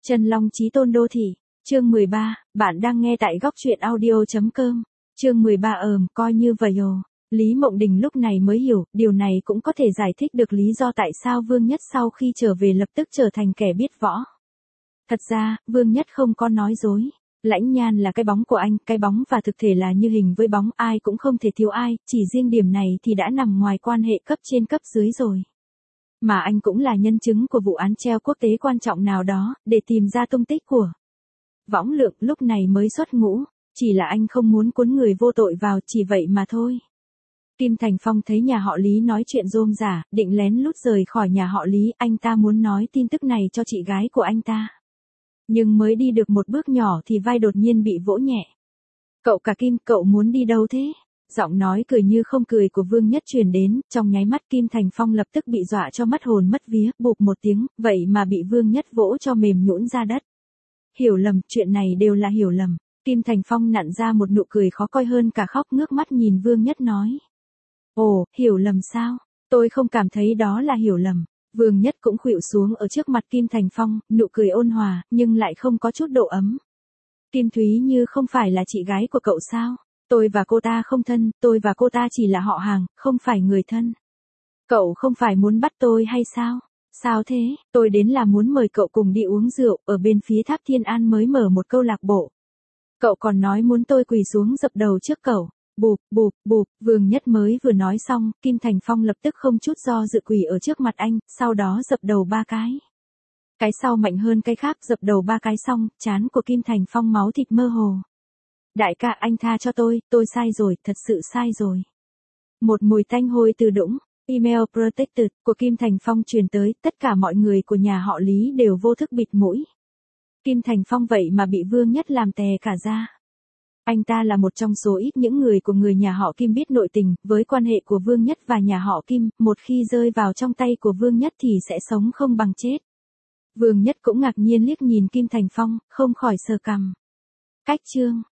Chân Long Chí Tôn Đô Thị, chương 13, bạn đang nghe tại góc truyện audio.com, chương 13 coi như vậy ồ. Lý Mộng Đình lúc này mới hiểu, điều này cũng có thể giải thích được lý do tại sao Vương Nhất sau khi trở về lập tức trở thành kẻ biết võ. Thật ra, Vương Nhất không có nói dối. Lãnh Nhan là cái bóng của anh, cái bóng và thực thể là như hình với bóng, ai cũng không thể thiếu ai, chỉ riêng điểm này thì đã nằm ngoài quan hệ cấp trên cấp dưới rồi. Mà anh cũng là nhân chứng của vụ án treo quốc tế quan trọng nào đó, để tìm ra tung tích của Võng Lượng lúc này mới xuất ngũ, chỉ là anh không muốn cuốn người vô tội vào, chỉ vậy mà thôi. Kim Thành Phong thấy nhà họ Lý nói chuyện rôm rả, định lén lút rời khỏi nhà họ Lý, anh ta muốn nói tin tức này cho chị gái của anh ta. Nhưng mới đi được một bước nhỏ thì vai đột nhiên bị vỗ nhẹ. Cậu cả Kim, cậu muốn đi đâu thế? Giọng nói cười như không cười của Vương Nhất truyền đến, trong nháy mắt Kim Thành Phong lập tức bị dọa cho mất hồn mất vía, bụp một tiếng, vậy mà bị Vương Nhất vỗ cho mềm nhũn ra đất. Hiểu lầm, chuyện này đều là hiểu lầm. Kim Thành Phong nặn ra một nụ cười khó coi hơn cả khóc, ngước mắt nhìn Vương Nhất nói. Ồ, hiểu lầm sao? Tôi không cảm thấy đó là hiểu lầm. Vương Nhất cũng khuỵu xuống ở trước mặt Kim Thành Phong, nụ cười ôn hòa, nhưng lại không có chút độ ấm. Kim Thúy Như không phải là chị gái của cậu sao? Tôi và cô ta không thân, tôi và cô ta chỉ là họ hàng, không phải người thân. Cậu không phải muốn bắt tôi hay sao? Sao thế? Tôi đến là muốn mời cậu cùng đi uống rượu, ở bên phía Tháp Thiên An mới mở một câu lạc bộ. Cậu còn nói muốn tôi quỳ xuống dập đầu trước cậu. Bụp, bụp, bụp, Vương Nhất mới vừa nói xong, Kim Thành Phong lập tức không chút do dự quỳ ở trước mặt anh, sau đó dập đầu 3 cái. Cái sau mạnh hơn cái khác, dập đầu 3 cái xong, trán của Kim Thành Phong máu thịt mơ hồ. Đại ca, anh tha cho tôi sai rồi, thật sự sai rồi. Một mùi tanh hôi từ đũng, email protected của Kim Thành Phong truyền tới, tất cả mọi người của nhà họ Lý đều vô thức bịt mũi. Kim Thành Phong vậy mà bị Vương Nhất làm tè cả da. Anh ta là một trong số ít những người của người nhà họ Kim biết nội tình, với quan hệ của Vương Nhất và nhà họ Kim, một khi rơi vào trong tay của Vương Nhất thì sẽ sống không bằng chết. Vương Nhất cũng ngạc nhiên liếc nhìn Kim Thành Phong, không khỏi sờ cằm. Cách chương